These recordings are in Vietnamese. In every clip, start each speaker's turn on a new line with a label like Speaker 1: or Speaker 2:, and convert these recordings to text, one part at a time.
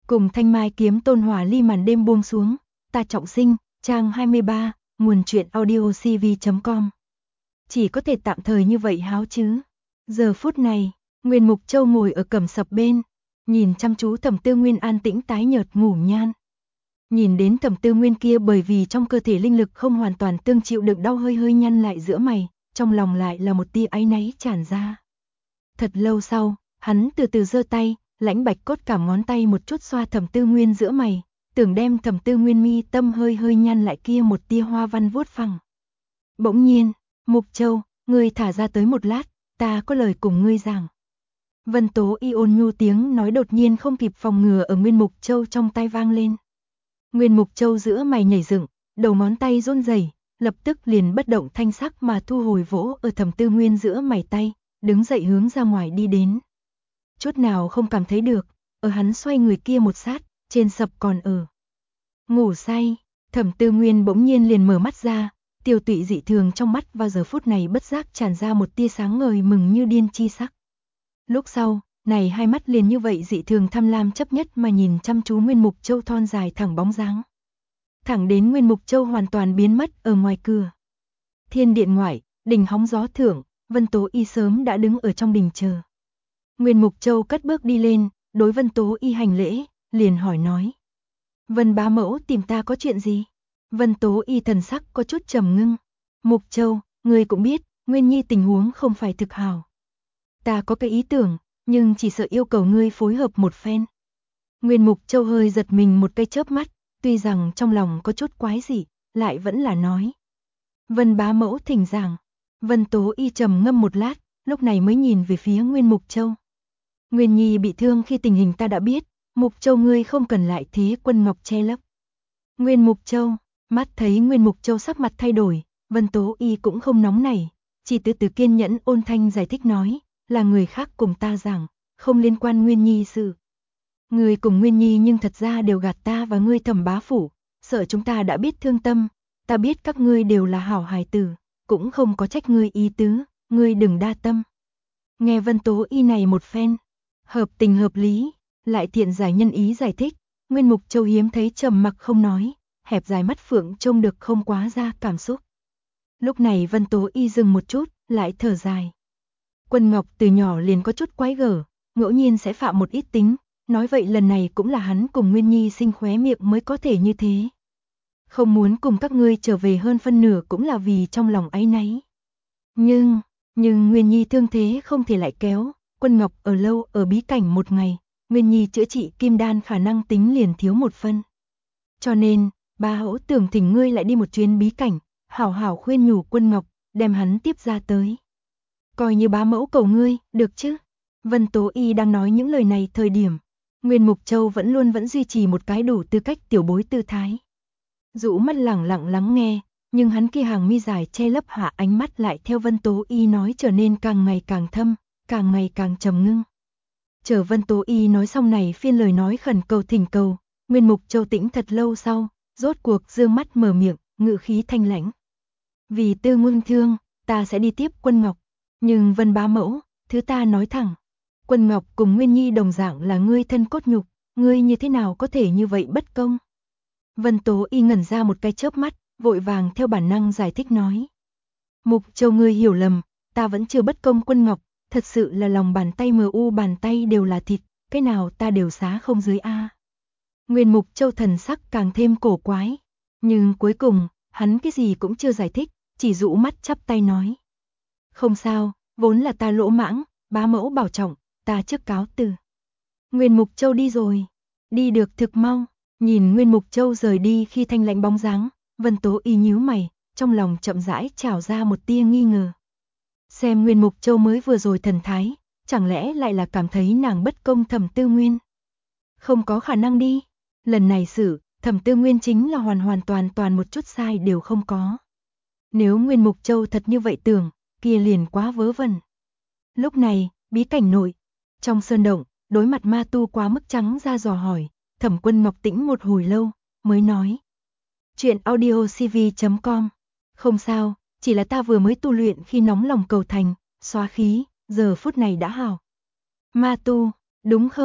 Speaker 1: Cùng thanh mai kiếm tôn hỏa ly màn đêm buông xuống, ta trọng sinh, trang 23, nguồn truyện audio cv.com. Chỉ có thể tạm thời như vậy háo chứ. Giờ phút này, Nguyên Mục Châu ngồi ở cẩm sập bên, nhìn chăm chú Thẩm Tư Nguyên an tĩnh tái nhợt ngủ nhan. Nhìn đến Thẩm Tư Nguyên kia bởi vì trong cơ thể linh lực không hoàn toàn tương chịu đựng đau hơi hơi nhăn lại giữa mày, trong lòng lại là một tia áy náy tràn ra. Thật lâu sau, hắn từ từ giơ tay, lãnh bạch cốt cảm ngón tay một chút xoa Thẩm Tư Nguyên giữa mày, tưởng đem Thẩm Tư Nguyên mi tâm hơi hơi nhăn lại kia một tia hoa văn vuốt phẳng. Bỗng nhiên, Mục Châu, ngươi thả ra tới một lát, ta có lời cùng ngươi giảng. Vân Tố Y ôn nhu tiếng nói đột nhiên không kịp phòng ngừa ở Nguyên Mục Châu trong tay vang lên. Nguyên Mục Châu giữa mày nhảy dựng, đầu ngón tay run rẩy, lập tức liền bất động thanh sắc mà thu hồi vỗ ở Thẩm Tư Nguyên giữa mày tay, đứng dậy hướng ra ngoài đi đến. Chút nào không cảm thấy được, ở hắn xoay người kia một sát, trên sập còn ở ngủ say. Thẩm Tư Nguyên bỗng nhiên liền mở mắt ra, tiêu tụy dị thường trong mắt vào giờ phút này bất giác tràn ra một tia sáng ngời mừng như điên chi sắc. Lúc sau, này hai mắt liền như vậy dị thường tham lam chấp nhất mà nhìn chăm chú Nguyên Mục Châu thon dài thẳng bóng dáng. Thẳng đến Nguyên Mục Châu hoàn toàn biến mất ở ngoài cửa. Thiên điện ngoại, đình hóng gió thưởng, Vân Tố Y sớm đã đứng ở trong đình chờ. Nguyên Mục Châu cất bước đi lên, đối Vân Tố Y hành lễ, liền hỏi nói. Vân bá mẫu tìm ta có chuyện gì? Vân Tố Y thần sắc có chút trầm ngưng. Mục Châu, ngươi cũng biết, Nguyên Nhi tình huống không phải thực hảo. Ta có cái ý tưởng, nhưng chỉ sợ yêu cầu ngươi phối hợp một phen. Nguyên Mục Châu hơi giật mình một cái chớp mắt, tuy rằng trong lòng có chút quái dị, lại vẫn là nói. Vân bá mẫu thỉnh giảng. Vân Tố Y trầm ngâm một lát, lúc này mới nhìn về phía Nguyên Mục Châu. Nguyên Nhi bị thương khi tình hình ta đã biết, Mục Châu ngươi không cần lại thế Quân Ngọc che lấp. Nguyên Mục Châu, mắt thấy Nguyên Mục Châu sắc mặt thay đổi, Vân Tố Y cũng không nóng nảy, chỉ từ từ kiên nhẫn ôn thanh giải thích nói, là người khác cùng ta giảng, không liên quan Nguyên Nhi sự. Ngươi cùng Nguyên Nhi nhưng thật ra đều gạt ta và ngươi Thẩm bá phủ, sợ chúng ta đã biết thương tâm, ta biết các ngươi đều là hảo hài tử, cũng không có trách ngươi ý tứ, ngươi đừng đa tâm. Nghe Vân Tố Y này một phen, hợp tình hợp lý, lại thiện giải nhân ý giải thích, Nguyên Mục Châu hiếm thấy trầm mặc không nói, hẹp dài mắt phượng trông được không quá ra cảm xúc. Lúc này Vân Tố Y dừng một chút, lại thở dài. Quân Ngọc từ nhỏ liền có chút quái gở, ngẫu nhiên sẽ phạm một ít tính, nói vậy lần này cũng là hắn cùng Nguyên Nhi sinh khóe miệng mới có thể như thế. Không muốn cùng các ngươi trở về hơn phân nửa cũng là vì trong lòng áy náy. Nhưng Nguyên Nhi thương thế không thể lại kéo, Quân Ngọc ở lâu ở bí cảnh một ngày, Nguyên Nhi chữa trị kim đan khả năng tính liền thiếu một phân. Cho nên, ba hỗ tưởng thỉnh ngươi lại đi một chuyến bí cảnh, hảo hảo khuyên nhủ Quân Ngọc, đem hắn tiếp ra tới. Coi như bá mẫu cầu ngươi, được chứ? Vân Tố Y đang nói những lời này thời điểm, Nguyên Mục Châu vẫn duy trì một cái đủ tư cách tiểu bối tư thái. Dụ mắt lẳng lặng lắng nghe, nhưng hắn kia hàng mi dài che lấp hạ ánh mắt lại theo Vân Tố Y nói trở nên càng ngày càng thâm, càng ngày càng trầm ngưng. Chờ Vân Tố Y nói xong này phiên lời nói khẩn cầu thỉnh cầu, Nguyên Mục Châu tĩnh thật lâu sau, rốt cuộc dương mắt mở miệng, ngữ khí thanh lãnh. Vì Tư Nguyên thương, ta sẽ đi tiếp Quân Ngọc, nhưng Vân bá mẫu, thứ ta nói thẳng, Quân Ngọc cùng Nguyên Nhi đồng dạng là ngươi thân cốt nhục, ngươi như thế nào có thể như vậy bất công? Vân Tố Y ngẩn ra một cái chớp mắt, vội vàng theo bản năng giải thích nói. Mục Châu ngươi hiểu lầm, ta vẫn chưa bất công Quân Ngọc, thật sự là lòng bàn tay mờ u bàn tay đều là thịt, cái nào ta đều xá không dưới a. Nguyên Mục Châu thần sắc càng thêm cổ quái, nhưng cuối cùng, hắn cái gì cũng chưa giải thích, chỉ dụ mắt chắp tay nói. Không sao, vốn là ta lỗ mãng, bá mẫu bảo trọng, ta trước cáo từ. Nguyên Mục Châu đi rồi, đi được thực mau, nhìn Nguyên Mục Châu rời đi khi thanh lãnh bóng dáng, Vân Tố Y nhíu mày, trong lòng chậm rãi trào ra một tia nghi ngờ. Xem Nguyên Mục Châu mới vừa rồi thần thái, chẳng lẽ lại là cảm thấy nàng bất công Thẩm Tư Nguyên? Không có khả năng đi, lần này xử, Thẩm Tư Nguyên chính là hoàn toàn một chút sai đều không có. Nếu Nguyên Mục Châu thật như vậy tưởng, kia liền quá vớ vẩn. Lúc này, bí cảnh nội, trong sơn động, đối mặt ma tu quá mức trắng ra dò hỏi, Thẩm Quân Ngọc tĩnh một hồi lâu, mới nói. Chuyện audio cv.com. Không sao, chỉ là ta vừa mới tu luyện khi nóng lòng cầu thành, xóa khí, giờ phút này đã hảo. Ma tu, đúng không?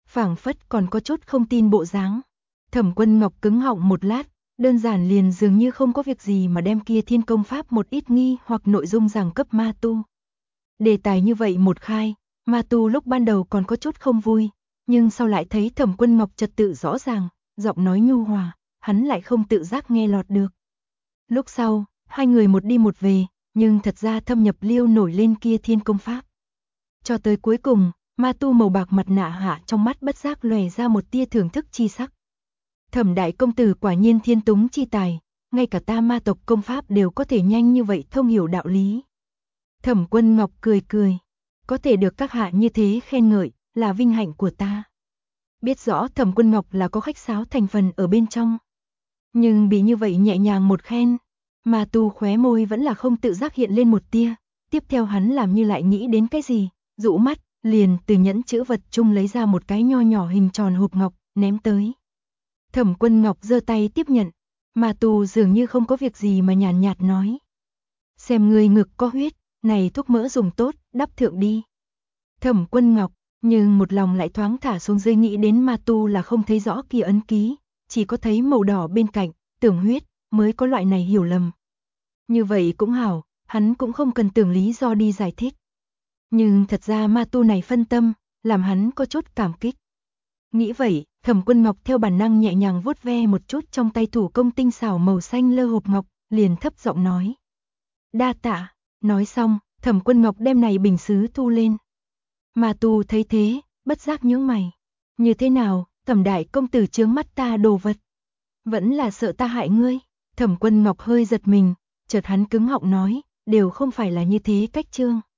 Speaker 1: phảng phất còn có chút không tin bộ dáng. Thẩm Quân Ngọc cứng họng một lát, đơn giản liền dường như không có việc gì mà đem kia thiên công pháp một ít nghi hoặc nội dung giảng cấp ma tu. Đề tài như vậy một khai, ma tu lúc ban đầu còn có chút không vui, nhưng sau lại thấy Thẩm Quân Ngọc trật tự rõ ràng, giọng nói nhu hòa, hắn lại không tự giác nghe lọt được. Lúc sau, hai người một đi một về, nhưng thật ra thâm nhập liêu nổi lên kia thiên công pháp. Cho tới cuối cùng, ma tu màu bạc mặt nạ hạ trong mắt bất giác lòe ra một tia thưởng thức chi sắc. Thẩm đại công tử quả nhiên thiên túng chi tài, ngay cả ta ma tộc công pháp đều có thể nhanh như vậy thông hiểu đạo lý. Thẩm Quân Ngọc cười cười, có thể được các hạ như thế khen ngợi, là vinh hạnh của ta. Biết rõ Thẩm Quân Ngọc là có khách sáo thành phần ở bên trong. Nhưng bị như vậy nhẹ nhàng một khen, ma tu khóe môi vẫn là không tự giác hiện lên một tia, tiếp theo hắn làm như lại nghĩ đến cái gì, dụ mắt, liền từ nhẫn chữ vật chung lấy ra một cái nho nhỏ hình tròn hộp ngọc, ném tới. Thẩm Quân Ngọc giơ tay tiếp nhận, ma tu dường như không có việc gì mà nhàn nhạt nói. Xem người ngực có huyết, này thuốc mỡ dùng tốt, đắp thượng đi. Thẩm Quân Ngọc, nhưng một lòng lại thoáng thả xuống dưới nghĩ đến ma tu là không thấy rõ kia ấn ký, chỉ có thấy màu đỏ bên cạnh, tưởng huyết, mới có loại này hiểu lầm. Như vậy cũng hảo, hắn cũng không cần tưởng lý do đi giải thích. Nhưng thật ra ma tu này phân tâm, làm hắn có chút cảm kích. Nghĩ vậy, Thẩm Quân Ngọc theo bản năng nhẹ nhàng vuốt ve một chút trong tay thủ công tinh xảo màu xanh lơ hộp ngọc, liền thấp giọng nói. Đa tạ, nói xong, Thẩm Quân Ngọc đem này bình sứ thu lên. Ma tu thấy thế, bất giác nhướng mày. Như thế nào, Thẩm đại công tử chướng mắt ta đồ vật. Vẫn là sợ ta hại ngươi. Thẩm Quân Ngọc hơi giật mình, chợt hắn cứng họng nói, đều không phải là như thế cách trương.